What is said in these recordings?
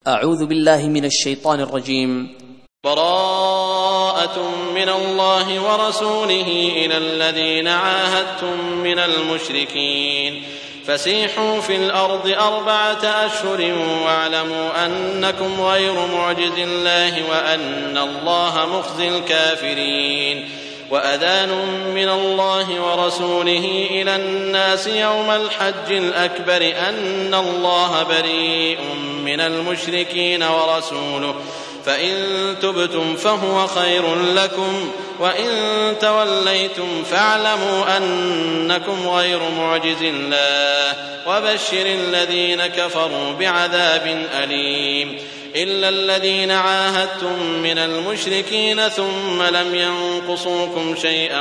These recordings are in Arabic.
أعوذ بالله من الشيطان الرجيم. براءة من الله ورسوله إلى الذين عاهدتم من المشركين فسيحوا في الأرض 4 أشهر واعلموا أنكم غير معجز الله وأن الله مخزي الكافرين. وأذان من الله ورسوله إلى الناس يوم الحج الأكبر أن الله بريء من المشركين ورسوله فإن تبتم فهو خير لكم وإن توليتم فاعلموا أنكم غير معجز الله وبشر الذين كفروا بعذاب أليم. إلا الذين عاهدتم من المشركين ثم لم ينقصوكم شيئا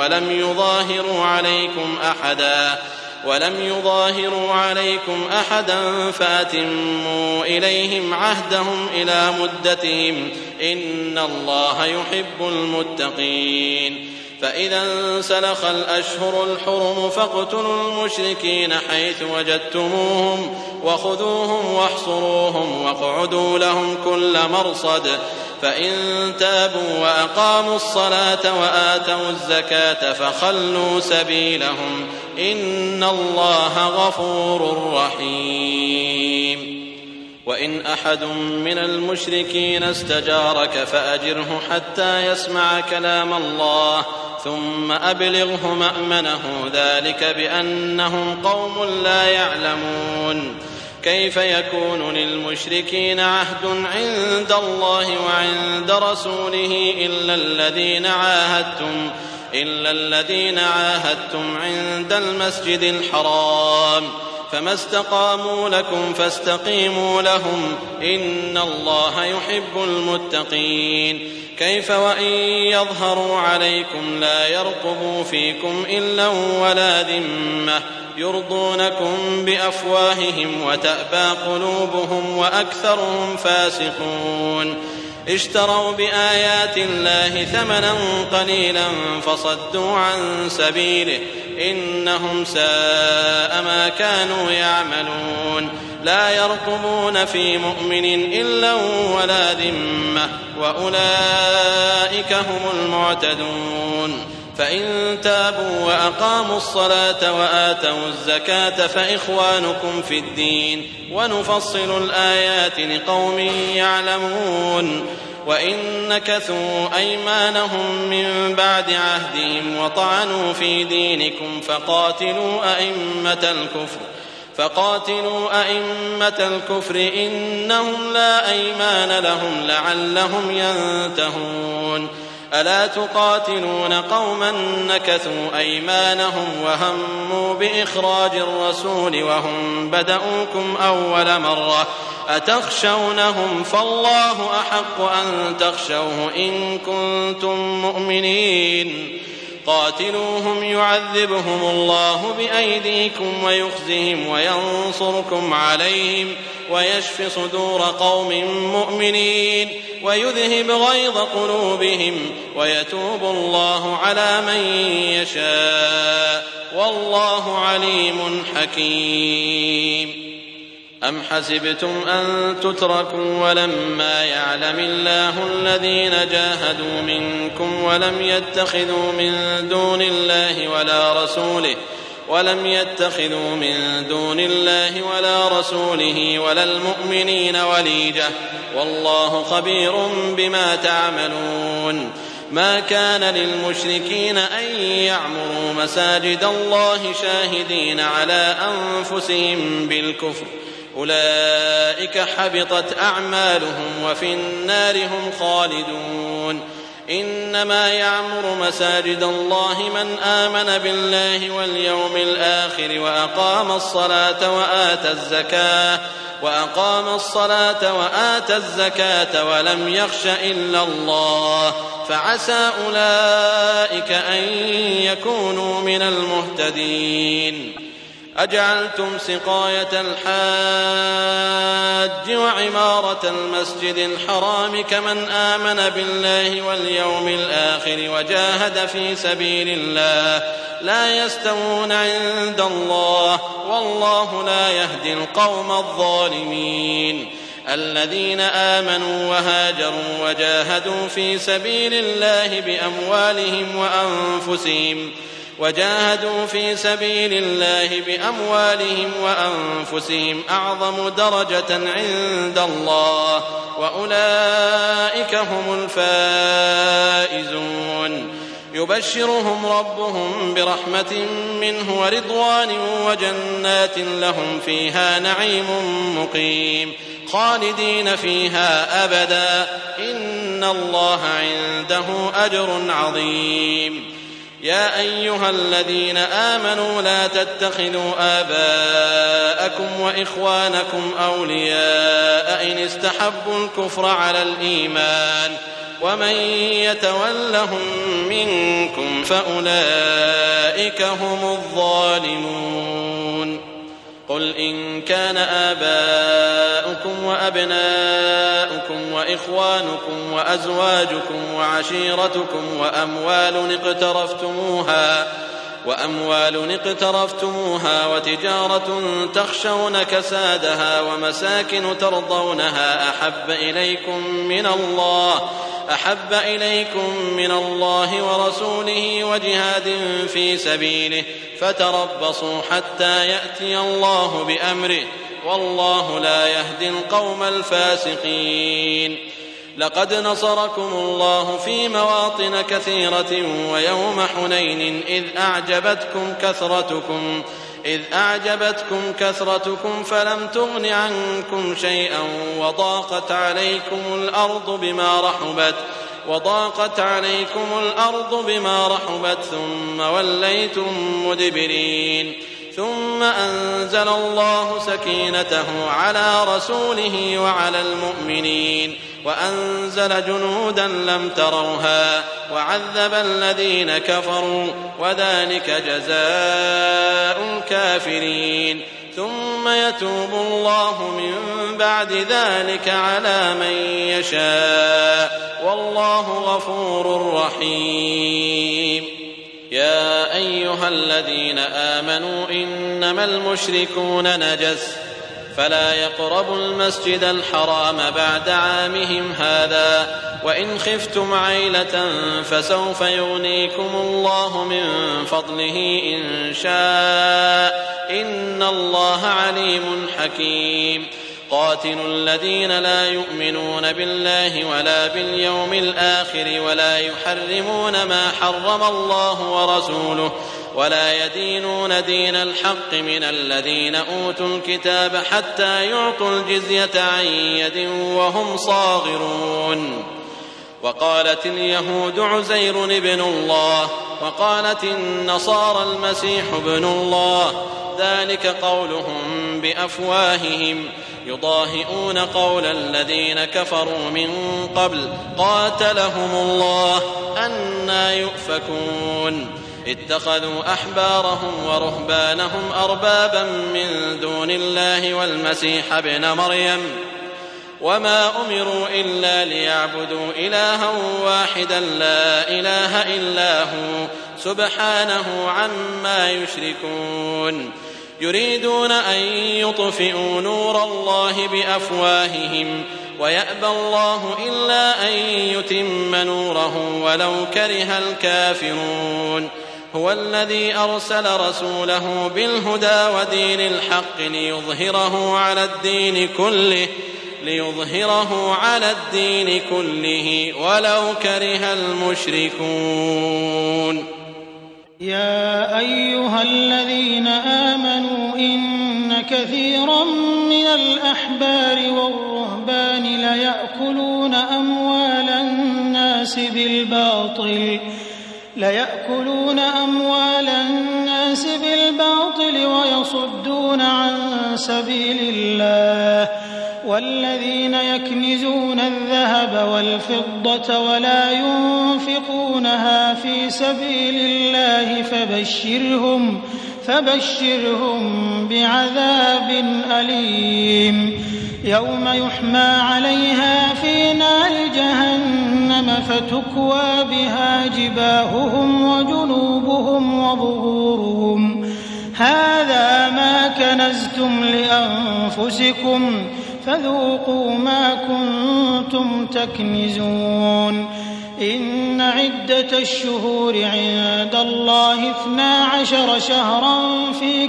ولم يظاهروا عليكم أحدا فأتموا إليهم عهدهم إلى مدتهم إن الله يحب المتقين. فإذا انسلخ الأشهر الحرم فاقتلوا المشركين حيث وجدتموهم وخذوهم واحصروهم واقعدوا لهم كل مرصد فإن تابوا وأقاموا الصلاة وآتوا الزكاة فخلوا سبيلهم إن الله غفور رحيم. وإن أحد من المشركين استجارك فأجره حتى يسمع كلام الله ثم أبلغه مأمنه ذلك بأنهم قوم لا يعلمون. كيف يكون للمشركين عهد عند الله وعند رسوله إلا الذين عاهدتم عند المسجد الحرام فما استقاموا لكم فاستقيموا لهم إن الله يحب المتقين. كيف وإن يظهروا عليكم لا يرقبوا فيكم إلا ولا ذمة يرضونكم بأفواههم وتأبى قلوبهم وأكثرهم فاسقون. اشتروا بآيات الله ثمنا قليلا فصدوا عن سبيله إنهم ساء ما كانوا يعملون. لا يرقبون في مؤمن إلا ولا ذمة وأولئك هم المعتدون. فإن تابوا وأقاموا الصلاة وآتوا الزكاة فإخوانكم في الدين ونفصل الآيات لقوم يعلمون. وإن نكثوا أيمانهم من بعد عهدهم وطعنوا في دينكم فقاتلوا أئمة الكفر إنهم لا أيمان لهم لعلهم ينتهون. ألا تقاتلون قوما نكثوا أيمانهم وهموا بإخراج الرسول وهم بدؤوكم أول مرة أتخشونهم فالله أحق أن تخشوه إن كنتم مؤمنين. قاتلوهم يعذبهم الله بأيديكم ويخزهم وينصركم عليهم ويشف صدور قوم مؤمنين ويذهب غيظ قلوبهم ويتوب الله على من يشاء والله عليم حكيم. أم حسبتم أن تتركوا ولما يعلم الله الذين جاهدوا منكم ولم يتخذوا من دون الله ولا رسوله ولا المؤمنين وليجة والله خبير بما تعملون. ما كان للمشركين أن يعمروا مساجد الله شاهدين على أنفسهم بالكفر أولئك حبطت أعمالهم وفي النار هم خالدون. إنما يعمر مساجد الله من آمن بالله واليوم الآخر وأقام الصلاة وآتى الزكاة ولم يخش إلا الله فعسى أولئك أن يكونوا من المهتدين. أجعلتم سقاية الحاج وعمارة المسجد الحرام كمن آمن بالله واليوم الآخر وجاهد في سبيل الله لا يستوون عند الله والله لا يهدي القوم الظالمين. الذين آمنوا وهاجروا وجاهدوا في سبيل الله بأموالهم وأنفسهم أعظم درجة عند الله وأولئك هم الفائزون يبشرهم ربهم برحمة منه ورضوان وجنات لهم فيها نعيم مقيم خالدين فيها أبدا إن الله عنده أجر عظيم. يا أيها الذين آمنوا لا تتخذوا آباءكم وإخوانكم أولياء إن استحبوا الكفر على الإيمان ومن يتولهم منكم فأولئك هم الظالمون. قل إن كان آباؤكم وأبناؤكم وإخوانكم وأزواجكم وعشيرتكم وأموال اقترفتموها وتجارة تخشون كسادها ومساكن ترضونها أحب إليكم من الله ورسوله وجهاد في سبيله فتربصوا حتى يأتي الله بأمره والله لا يهدي القوم الفاسقين. لقد نصركم الله في مواطن كثيرة ويوم حنين إذ أعجبتكم كثرتكم فلم تغن عنكم شيئا وضاقت عليكم الأرض بما رحبت ثم وليتم مدبرين. ثم أنزل الله سكينته على رسوله وعلى المؤمنين وأنزل جنودا لم تروها وعذب الذين كفروا وذلك جزاء الكافرين. ثم يتوب الله من بعد ذلك على من يشاء والله غفور رحيم. يا أيها الذين آمنوا إنما المشركون نجس فلا يقربوا المسجد الحرام بعد عامهم هذا وإن خفتم عيلة فسوف يغنيكم الله من فضله إن شاء إن الله عليم حكيم. قاتلوا الذين لا يؤمنون بالله ولا باليوم الآخر ولا يحرمون ما حرم الله ورسوله ولا يدينون دين الحق من الذين أوتوا الكتاب حتى يعطوا الجزية عن يد وهم صاغرون. وقالت اليهود عزير ابن الله وقالت النصارى المسيح ابن الله ذلك قولهم بأفواههم يضاهئون قول الذين كفروا من قبل قاتلهم الله أنى يؤفكون. اتخذوا أحبارهم ورهبانهم أربابا من دون الله والمسيح ابن مريم وما أمروا إلا ليعبدوا إلها واحدا لا إله إلا هو سبحانه عما يشركون. يريدون أن يطفئوا نور الله بأفواههم ويأبى الله إلا أن يتم نوره ولو كره الكافرون. هو الذي أرسل رسوله بالهدى ودين الحق ليظهره على الدين كله ولو كره المشركون. يا أيها الذين آمنوا إن كثيرا من الأحبار والرهبان ليأكلون أموال الناس بالباطل ويصدون عن سبيل الله والذين يكنزون الذهب والفضة ولا ينفقونها في سبيل الله فبشرهم بعذاب أليم. يوم يحمى عليها في نار جهنم فتكوى بها جباههم وجنوبهم وظهورهم هذا ما كنزتم لأنفسكم فذوقوا ما كنتم تكنزون إن عدة الشهور عند الله 12 شهرا في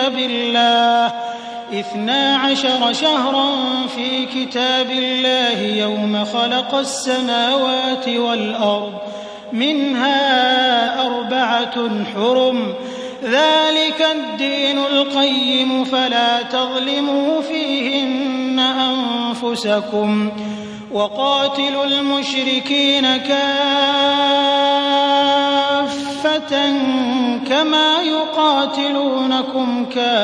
كتاب الله يوم خلق السماوات والأرض منها 4 حرم ذلك الدين القيم فلا تظلموا فيهن أنفسكم وقاتلوا المشركين كافة كما يقاتلونكم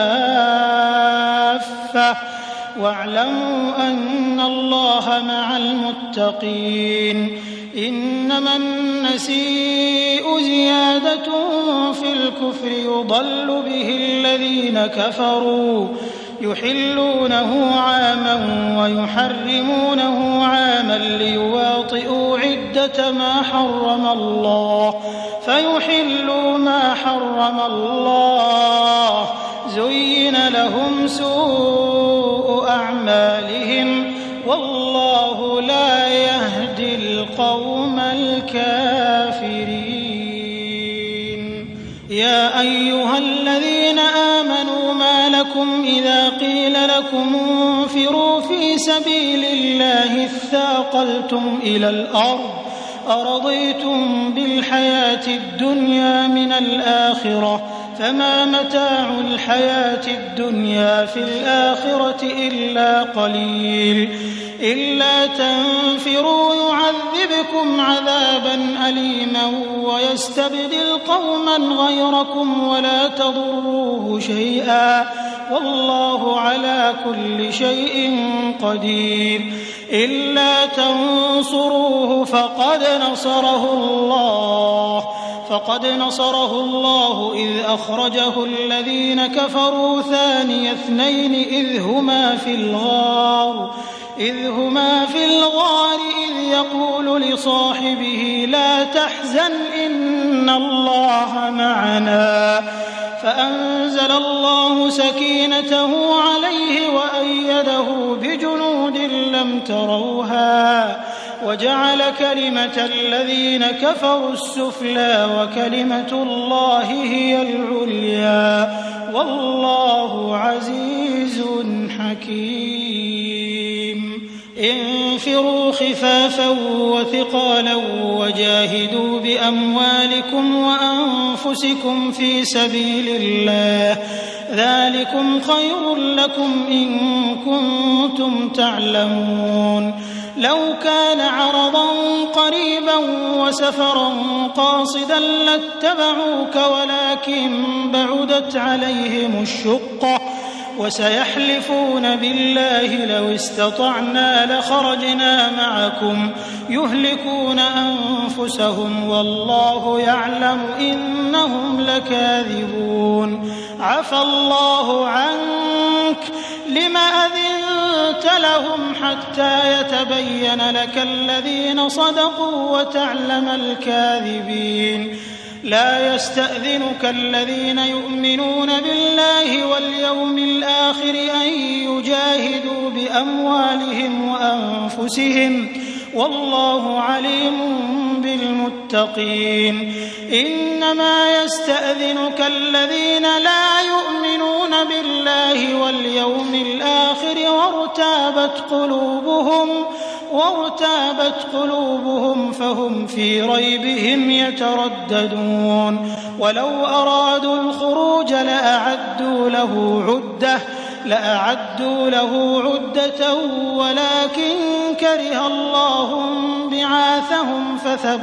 كافة واعلموا أن الله مع المتقين إنما النسيء زيادة في الكفر يضل به الذين كفروا يحلونه عاما ويحرمونه عاما ليواطئوا عدة ما حرم الله فيحلوا ما حرم الله زين لهم سوء أعمالهم والله لا يهدي القوم الكافرين يا أيها الذين آمنوا ما لكم إذا قيل لكم انفروا في سبيل الله اثاقلتم إلى الأرض أرضيتم بالحياة الدنيا من الآخرة فما متاع الحياة الدنيا في الآخرة إلا قليل إلا تنفروا يعذبكم عذابا أليما ويستبدل قوما غيركم ولا تضروه شيئا والله على كل شيء قدير إلا تنصروه فقد نصره الله إذ أخرجه الذين كفروا ثاني اثنين إذ هما في الغار إذ يقول لصاحبه لا تحزن إن الله معنا فأنزل الله سكينته عليه وأيده بجنود لم تروها وجعل كلمة الذين كفروا السفلى وكلمة الله هي العليا والله عزيز حكيم انفروا خفافا وثقالا وجاهدوا بأموالكم وأنفسكم في سبيل الله ذلكم خير لكم إن كنتم تعلمون لو كان عرضا قريبا وسفرا قاصدا لاتبعوك ولكن بعدت عليهم الشقة وسيحلفون بالله لو استطعنا لخرجنا معكم يهلكون أنفسهم والله يعلم إنهم لكاذبون عفى الله عنك لم أذنت لهم حتى يتبين لك الذين صدقوا وتعلم الكاذبين لا يستأذنك الذين يؤمنون بالله واليوم الآخر أن يجاهدوا بأموالهم وأنفسهم والله عليم بالمتقين إنما يستأذنك الذين لا يؤمنون بالله واليوم الآخر وارتابت قلوبهم فهم في ريبهم يترددون ولو أرادوا الخروج لأعدوا له عدة ولكن كره الله بعاثهم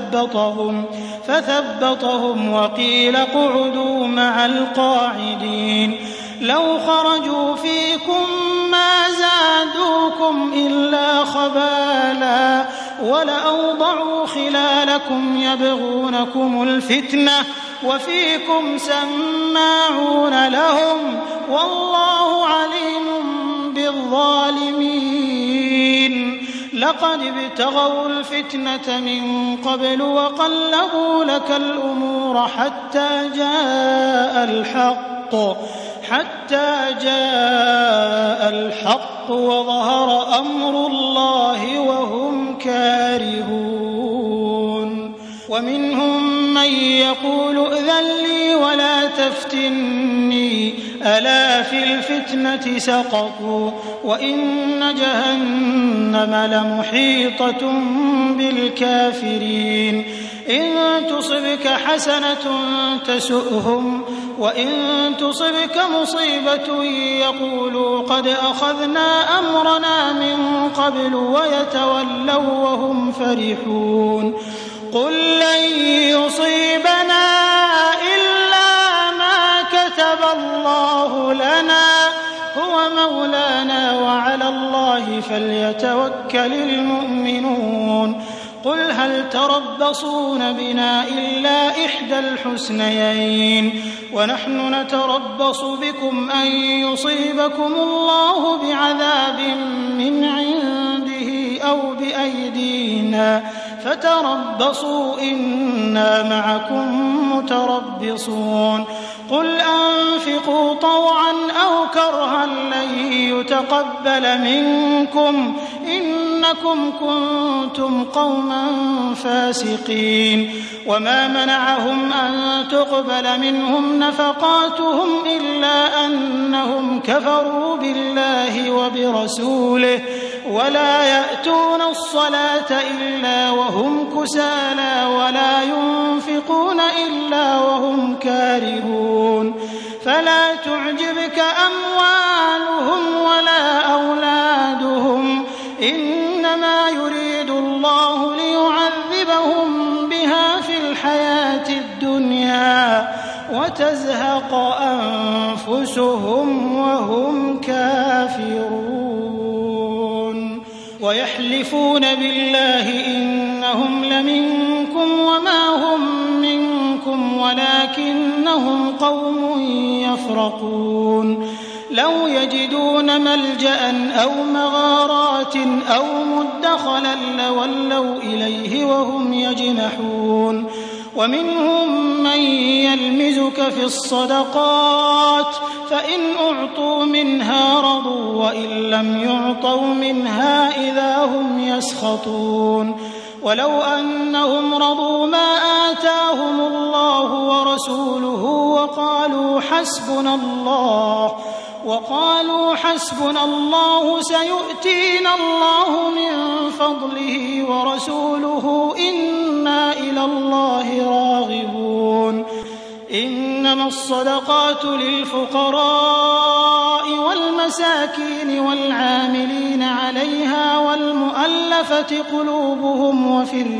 فثبطهم وقيل اقعدوا مع القاعدين لو خرجوا فيكم ما زادوكم إلا خبالا ولأوضعوا خلالكم يبغونكم الفتنة وفيكم سماعون لهم والله عليم بالظالمين لقد ابتغوا الفتنة من قبل وقلبوا لك الأمور حتى جاء الحق الحق وظهر أمر الله وهم كارهون ومنهم من يقول ائذن لي ولا تفتني ألا في الفتنة سقطوا وإن جهنم لمحيطة بالكافرين إن تصبك حسنة تسؤهم وإن تصبك مصيبة يقولوا قد أخذنا أمرنا من قبل ويتولوا وهم فرحون قل لن يصيبنا إلا ما كتب الله لنا هو مولانا وعلى الله فليتوكل المؤمنون قل هل تربصون بنا إلا إحدى الحسنيين ونحن نتربص بكم أن يصيبكم الله بعذاب من عنده أو بأيدينا فتربصوا إنا معكم متربصون قل أنفقوا طوعا أو كرها لن يتقبل منكم إنكم كنتم قوما فاسقين وما منعهم أن تقبل منهم نفقاتهم إلا أنهم كفروا بالله وبرسوله ولا يأتون الصلاة إلا وهم كسالى ولا ينفقون إلا وهم كارهون فلا تعجبك أموالهم ولا أولادهم إنما يريد الله ليعذبهم بها في الحياة الدنيا وتزهق أنفسهم وهم كافرون ويحلفون بالله إنهم لمنكم وما هم منكم ولكنهم قوم يفرقون لو يجدون ملجأ أو مغارات أو مدخلا لولوا إليه وهم يجمحون ومنهم من يلمزك في الصدقات فإن أعطوا منها رضوا وإن لم يعطوا منها إذا هم يسخطون ولو أنهم رضوا ما آتاهم الله ورسوله وقالوا حسبنا الله سيؤتينا الله من فضله ورسوله إنا إلى الله راغبون إنما الصدقات للفقراء والمساكين والعاملين عليها والمؤلفة قلوبهم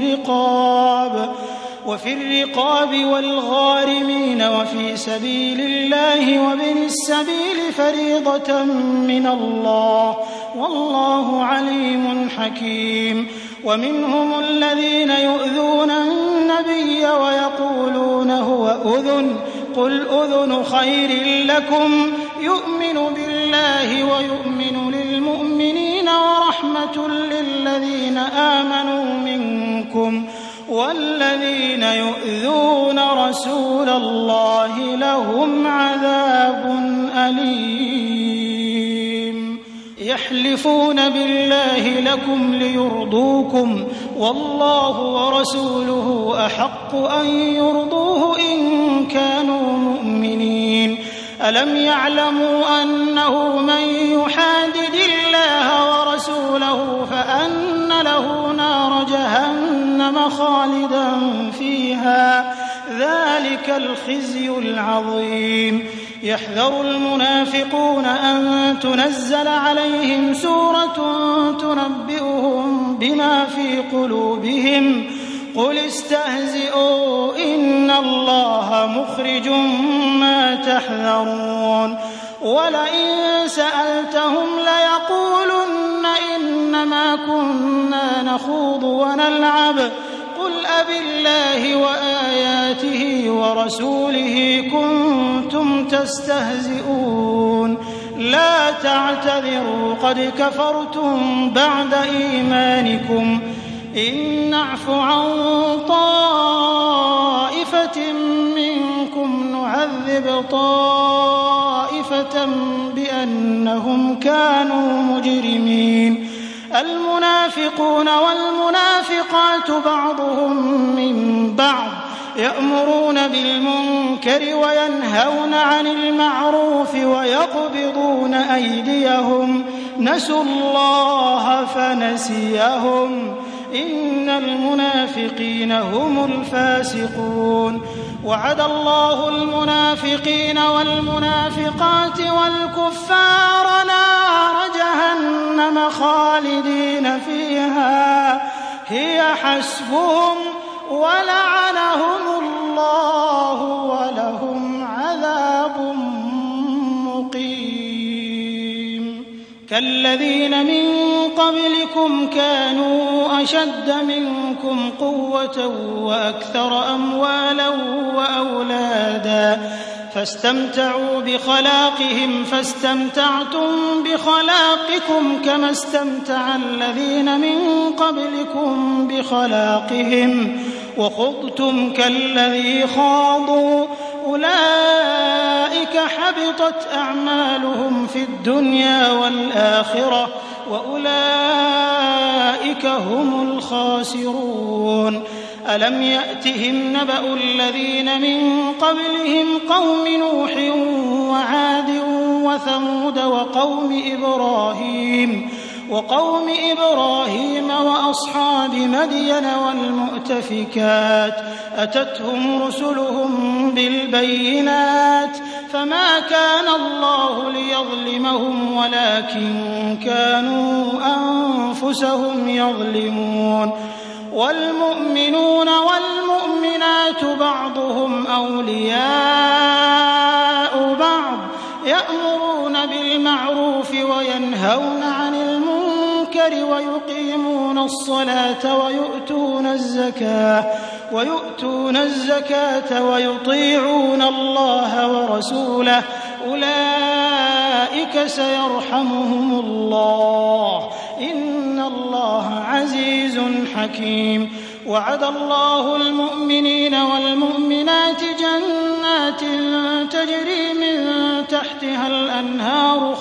وفي الرقاب والغارمين وفي سبيل الله وابن السبيل فريضة من الله والله عليم حكيم ومنهم الذين يؤذون النبي ويقولون هو أذن قل أذن خير لكم يؤمن بالله ويؤمن للمؤمنين ورحمة للذين آمنوا منكم والذين يؤذون رسول الله لهم عذاب أليم يحلفون بالله لكم ليرضوكم والله ورسوله أحق أن يرضوه إن كانوا مؤمنين ألم يعلموا أنه من يحادد الله ورسوله فأن له نار جهنم خالدا فيها ذلك الخزي العظيم يحذر المنافقون أن تنزل عليهم سورة تنبئهم بما في قلوبهم قل استهزئوا إن الله مخرج ما تحذرون ولئن سألتهم ليقولن إنما كنا نخوض ونلعب قل أبالله وآياته ورسوله كنتم تستهزئون لا تعتذروا قد كفرتم بعد إيمانكم إن نعف عن طائفة منكم نعذب طائفة بغتة بأنهم كانوا مجرمين. المنافقون والمنافقات بعضهم من بعض يأمرون بالمنكر وينهون عن المعروف ويقبضون أيديهم نسوا الله فنسيهم إن المنافقين هم الفاسقون. وعد الله المنافقين والمنافقات والكفار نار جهنم خالدين فيها هي حسبهم ولعنهم الله ولهم عذاب مقيم. كالذين من قبلكم كانوا أشد منكم قوة وأكثر أموالا وأولادا فاستمتعوا بخلاقهم فاستمتعتم بخلاقكم كما استمتع الذين من قبلكم بخلاقهم وخضتم كالذي خاضوا أولئك حبطت أعمالهم في الدنيا والآخرة وأولئك هم الخاسرون. ألم يأتهم نبأ الذين من قبلهم قوم نوح وعاد وثمود وقوم إبراهيم وأصحاب مدين والمؤتفكات أتتهم رسلهم بالبينات فما كان الله ليظلمهم ولكن كانوا أنفسهم يظلمون. والمؤمنون والمؤمنات بعضهم أولياء بعض يأمرون بالمعروف وينهون عن المنكر ويقيمون الصلاة ويؤتون الزكاة ويطيعون الله ورسوله أولئك سيرحمهم الله إن الله عزيز حكيم. وعد الله المؤمنين والمؤمنات جنات تجري من تحتها الأنهار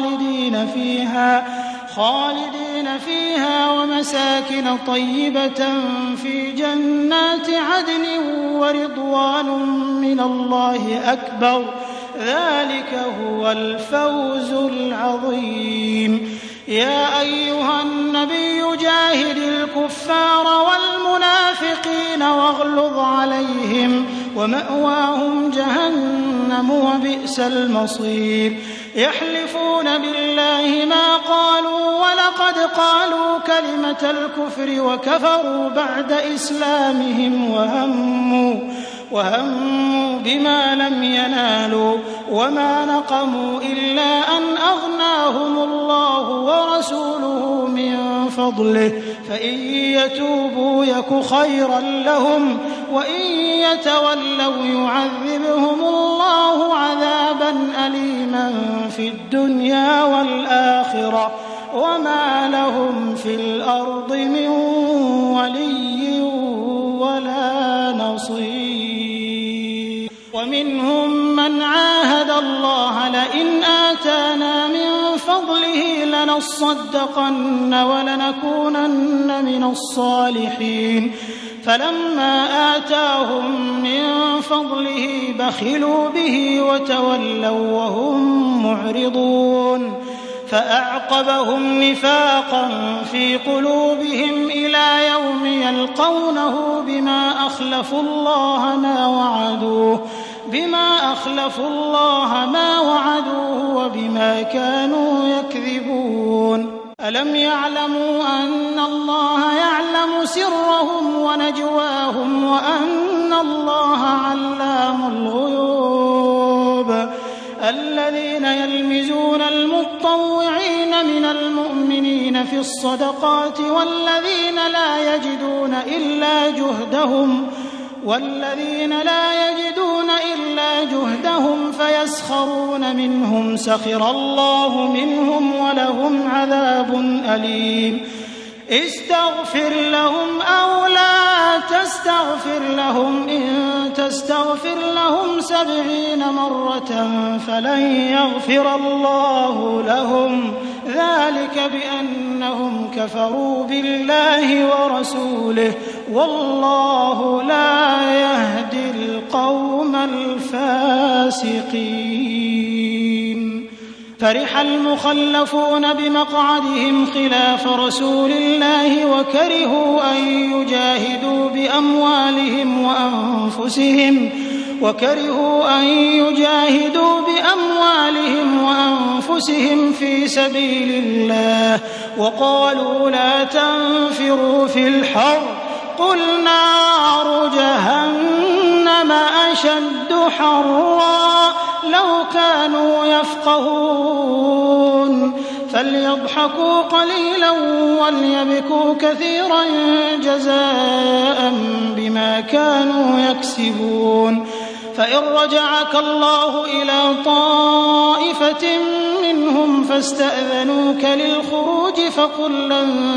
خالدين فيها ومساكن طيبة في جنات عدن ورضوان من الله أكبر ذلك هو الفوز العظيم. يا أيها النبي جاهد الكفار والمنافقين واغلظ عليهم ومأواهم جهنم وبئس المصير. يحلفون بالله ما قالوا ولقد قالوا كلمة الكفر وكفروا بعد إسلامهم وهموا بما لم ينالوا وما نقموا إلا أن أغناهم الله ورسوله من فضله فإن يتوبوا يك خيرا لهم وإن يتولوا يعذبهم الله عذابا أليما في الدنيا والآخرة وما لهم في الأرض من ولي ولا نصير. ومنهم من عاهد الله لئن آتانا من فضله لنصدقن ولنكونن من الصالحين فلما آتاهم من فضله بخلوا به وتولوا وهم معرضون فأعقبهم نفاقا في قلوبهم إلى يوم يلقونه بما أخلفوا الله ما وعدوه وبما كانوا يكذبون. ألم يعلموا أن الله يعلم سرهم ونجواهم وأن الله علام الغيوب. الذين يلمزون المطوعين من المؤمنين في الصدقات والذين لا يجدون إلا جهدهم فيسخرون منهم سخر الله منهم ولهم عذاب أليم. استغفر لهم أو لا إن تستغفر لهم 70 مرة فلن يغفر الله لهم ذلك بأنهم كفروا بالله ورسوله والله لا يهدي القوم الفاسقين. فرح المخلفون بمقعدهم خلاف رسول الله وكرهوا أن يجاهدوا بأموالهم وأنفسهم في سبيل الله وقالوا لا تنفروا في الحر قل نار جهنم أشد حرا لو كانوا يفقهون فليضحكوا قليلا وليبكوا كثيرا جزاء بما كانوا يكسبون. فإن رجعك الله إلى طائفة منهم فاستأذنوك للخروج فقل لن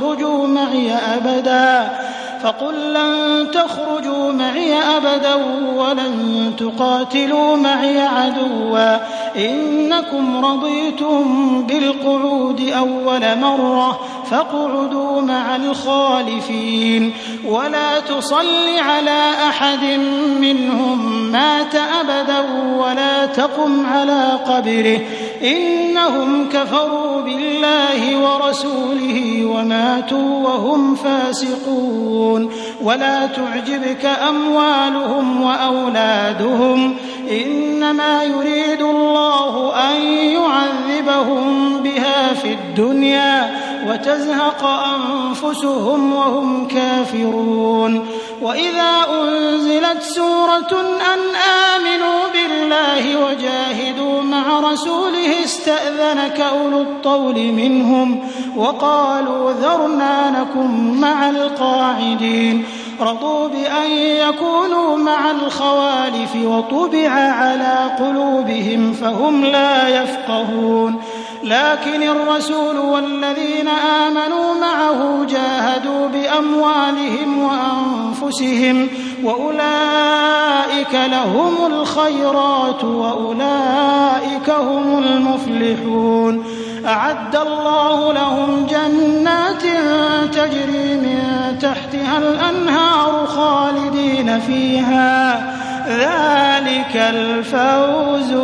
تخرجوا معي أبدا ولن تقاتلوا معي عدوا إنكم رضيتم بالقعود أول مرة فاقعدوا مع الخالفين ولا تصل على أحد منهم مات أبدا ولا تقم على قبره إنهم كفروا بالله ورسوله وماتوا وهم فاسقون. ولا تعجبك أموالهم وأولادهم إنما يريد الله أن يعذبهم بها في الدنيا وتزهق أنفسهم وهم كافرون. وإذا أنزلت سورة أن آمنوا بالله وجاهدوا مع رسوله استأذنك أولو الطول منهم وقالوا ذرنا نكن مع القاعدين رضوا بأن يكونوا مع الخوالف وطبع على قلوبهم فهم لا يفقهون. لكن الرسول والذين آمنوا معه جاهدوا بأموالهم وأنفسهم وأولئك لهم الخيرات وأولئك هم المفلحون. أعد الله لهم جنات تجري من تحتها الأنهار خالدين فيها ذلك الفوز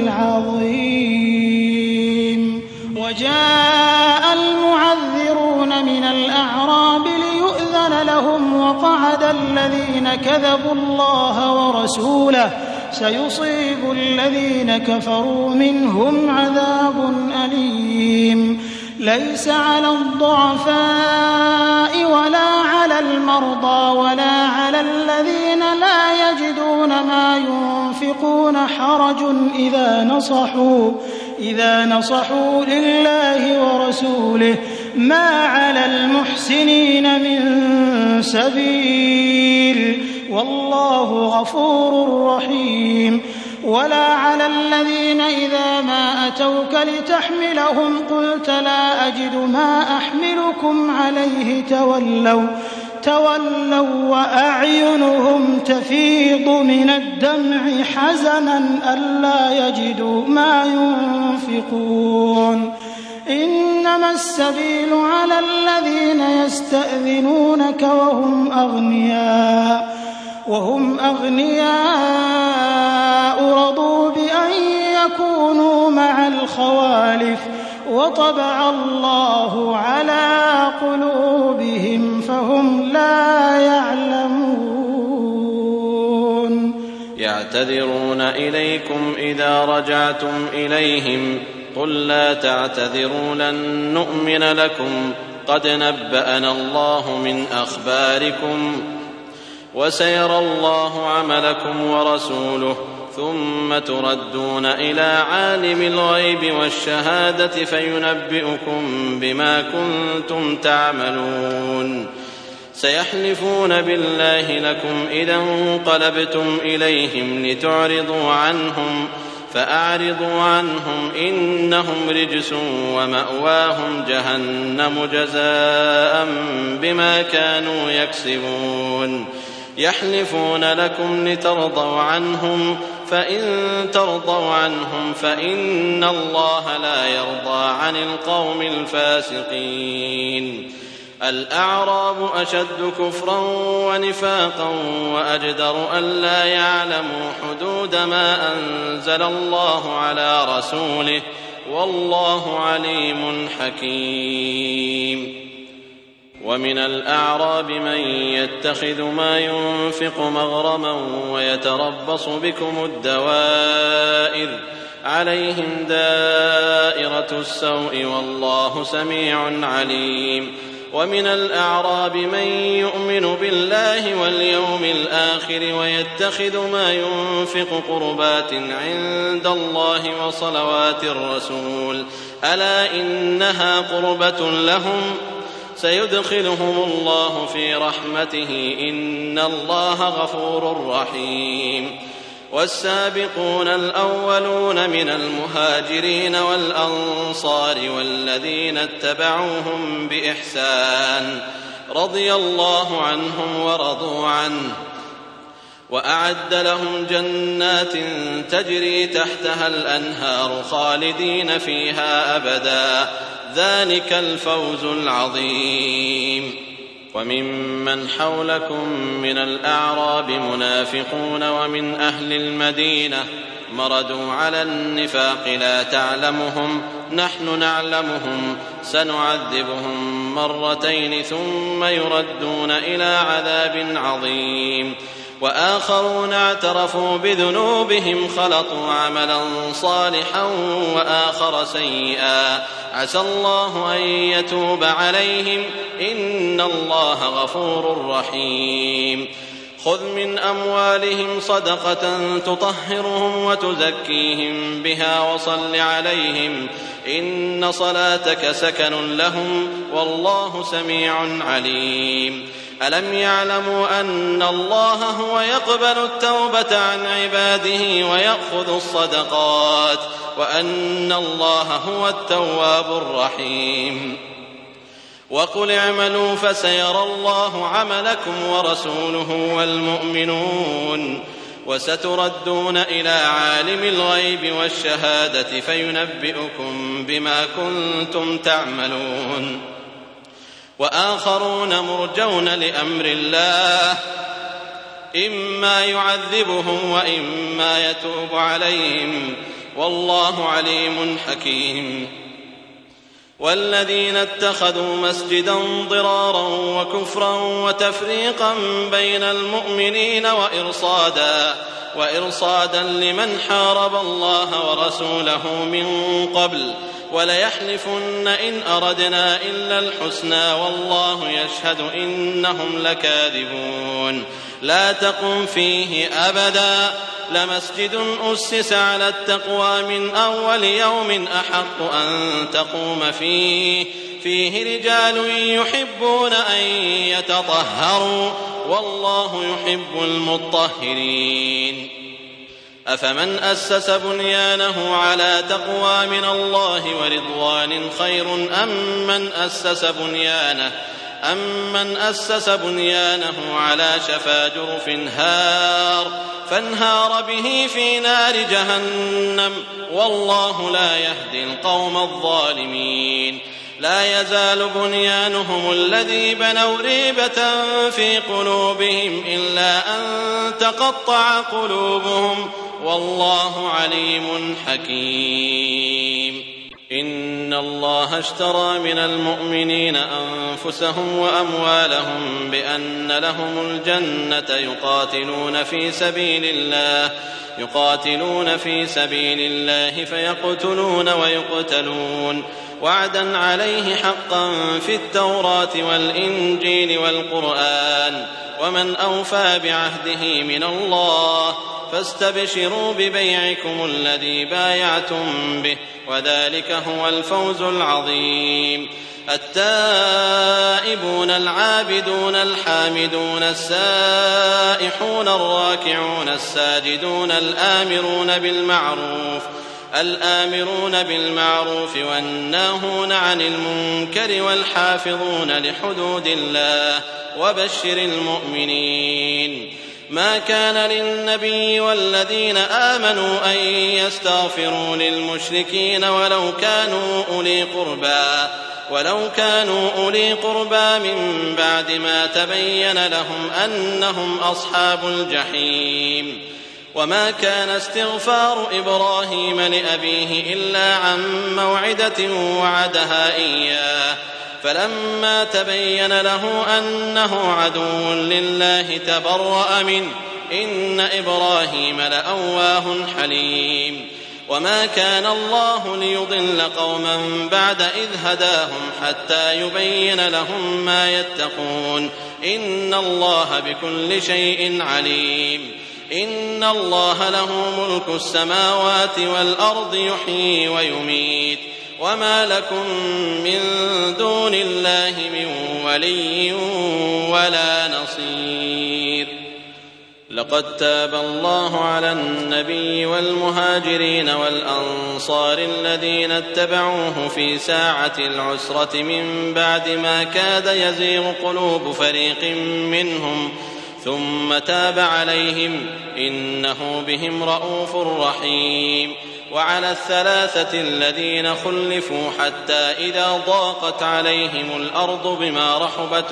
العظيم. وجاء المعذرون من الأعراب ليؤذن لهم وقعد الذين كذبوا الله ورسوله سيصيب الذين كفروا منهم عذاب أليم. ليس على الضعفاء ولا على المرضى ولا على الذين لا يجدون ما ينفقون حرج إذا نصحوا لله ورسوله ما على المحسنين من سبيل والله غفور رحيم. ولا على الذين إذا ما أتوك لتحملهم قلت لا أجد ما أحملكم عليه تولوا وأعينهم تفيض من الدمع حزنا ألا يجدوا ما ينفقون. إنما السبيل على الذين يستأذنونك وهم أغنياء رضوا بأن يكونوا مع الخوالف وطبع الله على قلوبهم فهم لا يعلمون. يعتذرون إليكم إذا رجعتم إليهم قل لا تعتذروا لن نؤمن لكم قد نبأنا الله من أخباركم وسيرى الله عملكم ورسوله ثم تردون إلى عالم الغيب والشهادة فينبئكم بما كنتم تعملون. سيحلفون بالله لكم إذا انقلبتم إليهم لتعرضوا عنهم فأعرضوا عنهم إنهم رجس ومأواهم جهنم جزاء بما كانوا يكسبون يحلفون لكم لترضوا عنهم فإن ترضوا عنهم فإن الله لا يرضى عن القوم الفاسقين. الأعراب أشد كفرا ونفاقا وأجدر ألا يعلموا حدود ما أنزل الله على رسوله والله عليم حكيم. ومن الأعراب من يتخذ ما ينفق مغرما ويتربص بكم الدوائر عليهم دائرة السوء والله سميع عليم. ومن الأعراب من يؤمن بالله واليوم الآخر ويتخذ ما ينفق قربات عند الله وصلوات الرسول ألا إنها قربة لهم سيدخلهم الله في رحمته إن الله غفور رحيم. والسابقون الأولون من المهاجرين والأنصار والذين اتبعوهم بإحسان رضي الله عنهم ورضوا عنه وأعد لهم جنات تجري تحتها الأنهار خالدين فيها أبدا ذلك الفوز العظيم. وممن حولكم من الأعراب منافقون ومن أهل المدينة مردوا على النفاق لا تعلمهم نحن نعلمهم سنعذبهم مرتين ثم يردون إلى عذاب عظيم. وآخرون اعترفوا بذنوبهم خلطوا عملا صالحا وآخر سيئا عسى الله أن يتوب عليهم إن الله غفور رحيم. خذ من أموالهم صدقة تطهرهم وتزكيهم بها وصل عليهم إن صلاتك سكن لهم والله سميع عليم. ألم يعلموا أن الله هو يقبل التوبة عن عباده ويأخذ الصدقات وأن الله هو التواب الرحيم. وقل اعملوا فسيرى الله عملكم ورسوله والمؤمنون وستردون إلى عالم الغيب والشهادة فينبئكم بما كنتم تعملون. وآخرون مرجون لأمر الله إما يعذبهم وإما يتوب عليهم والله عليم حكيم. والذين اتخذوا مسجدا ضرارا وكفرا وتفريقا بين المؤمنين وإرصادا لمن حارب الله ورسوله من قبل وليحلفن إن أردنا إلا الحسنى والله يشهد إنهم لكاذبون. لا تقم فيه أبدا لمسجد أسس على التقوى من أول يوم أحق أن تقوم فيه رجال يحبون أن يتطهروا والله يحب المطهرين. أفمن أسس بنيانه على تقوى من الله ورضوان خير أم من أسس بنيانه على شفا جرف فانهار به في نار جهنم والله لا يهدي القوم الظالمين. لا يزال بنيانهم الذي بنوا ريبة في قلوبهم إلا أن تقطع قلوبهم والله عليم حكيم. إن الله اشترى من المؤمنين أنفسهم وأموالهم بأن لهم الجنة يقاتلون في سبيل الله فيقتلون ويقتلون وعدا عليه حقا في التوراة والإنجيل والقرآن ومن أوفى بعهده من الله فاستبشروا ببيعكم الذي بايعتم به وذلك هو الفوز العظيم. التائبون العابدون الحامدون السائحون الراكعون الساجدون الآمرون بالمعروف الآمرون بالمعروف والناهون عن المنكر والحافظون لحدود الله وبشر المؤمنين. ما كان للنبي والذين آمنوا أن يستغفروا للمشركين ولو كانوا أولي قربى من بعد ما تبين لهم أنهم أصحاب الجحيم. وما كان استغفار إبراهيم لأبيه إلا عن موعدة وعدها إياه، فلما تبين له أنه عدو لله تبرأ منه، إن إبراهيم لأواه حليم. وما كان الله ليضل قوما بعد إذ هداهم حتى يبين لهم ما يتقون، إن الله بكل شيء عليم. إن الله له ملك السماوات والأرض يحيي ويميت، وما لكم من دون الله من ولي ولا نصير. لقد تاب الله على النبي والمهاجرين والأنصار الذين اتبعوه في ساعة العسرة من بعد ما كاد يزيغ قلوب فريق منهم، ثم تاب عليهم إنه بهم رءوف رحيم. وعلى الثلاثة الذين خلفوا حتى إذا ضاقت عليهم الأرض بما رحبت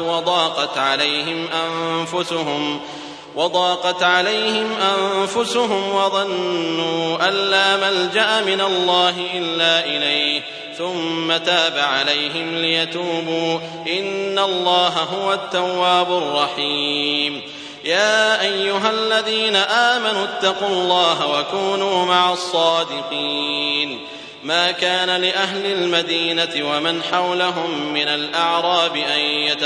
وضاقت عليهم أنفسهم وظنوا أن لا ملجأ من الله إلا إليه، ثم تاب عليهم ليتوبوا، إن الله هو التواب الرحيم. يا أيها الذين آمنوا اتقوا الله وكونوا مع الصادقين. ما كان لأهل المدينة ومن حولهم من الأعراب أن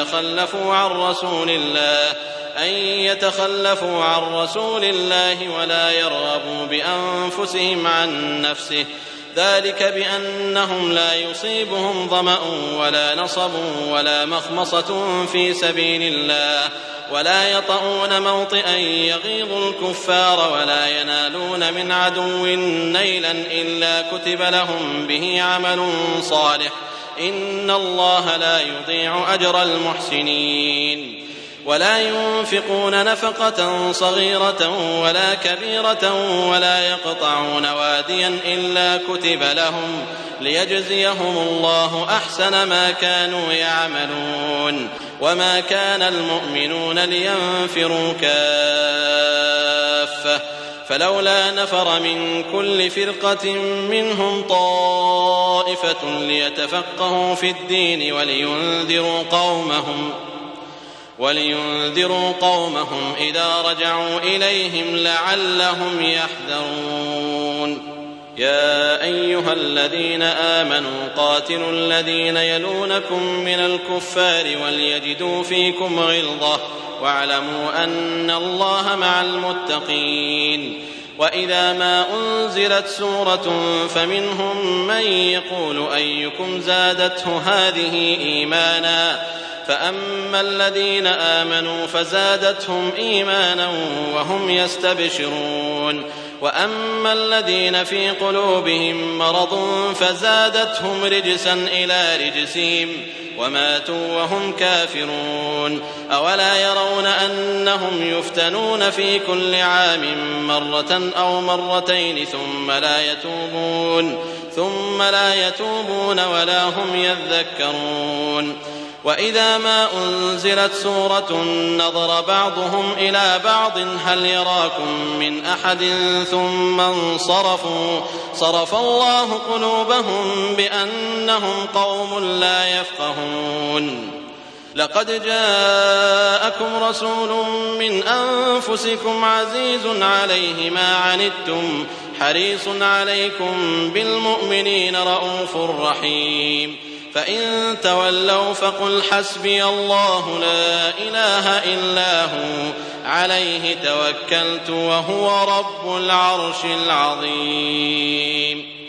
يتخلفوا عن رسول الله ولا يرغبوا بأنفسهم عن نفسه، ذلك بأنهم لا يصيبهم ظمأ ولا نصب ولا مخمصة في سبيل الله، ولا يطؤون موطئا يغيظ الكفار ولا ينالون من عدو نيلا إلا كتب لهم به عمل صالح، إن الله لا يضيع أجر المحسنين. ولا ينفقون نفقة صغيرة ولا كبيرة ولا يقطعون واديا إلا كتب لهم ليجزيهم الله أحسن ما كانوا يعملون. وما كان المؤمنون لينفروا كافة، فلولا نفر من كل فرقة منهم طائفة ليتفقهوا في الدين ولينذروا قومهم إذا رجعوا إليهم لعلهم يحذرون. يا أيها الذين آمنوا قاتلوا الذين يلونكم من الكفار وليجدوا فيكم غلظة، واعلموا أن الله مع المتقين. وإذا ما أنزلت سورة فمنهم من يقول أيكم زادته هذه إيمانا، فأما الذين آمنوا فزادتهم إيمانا وهم يستبشرون، وأما الذين في قلوبهم مرض فزادتهم رجسا إلى رجسهم وماتوا وهم كافرون. أولا يرون أنهم يفتنون في كل عام مرة أو مرتين ثم لا يتوبون ولا هم يذكرون. وإذا ما أنزلت سورة نظر بعضهم إلى بعض هل يراكم من أحد ثم انصرفوا، صرف الله قلوبهم بأنهم قوم لا يفقهون. لقد جاءكم رسول من أنفسكم عزيز عليه ما عنتم حريص عليكم بالمؤمنين رءوف رحيم. فإن تولوا فقل حسبي الله لا إله إلا هو عليه توكلت وهو رب العرش العظيم.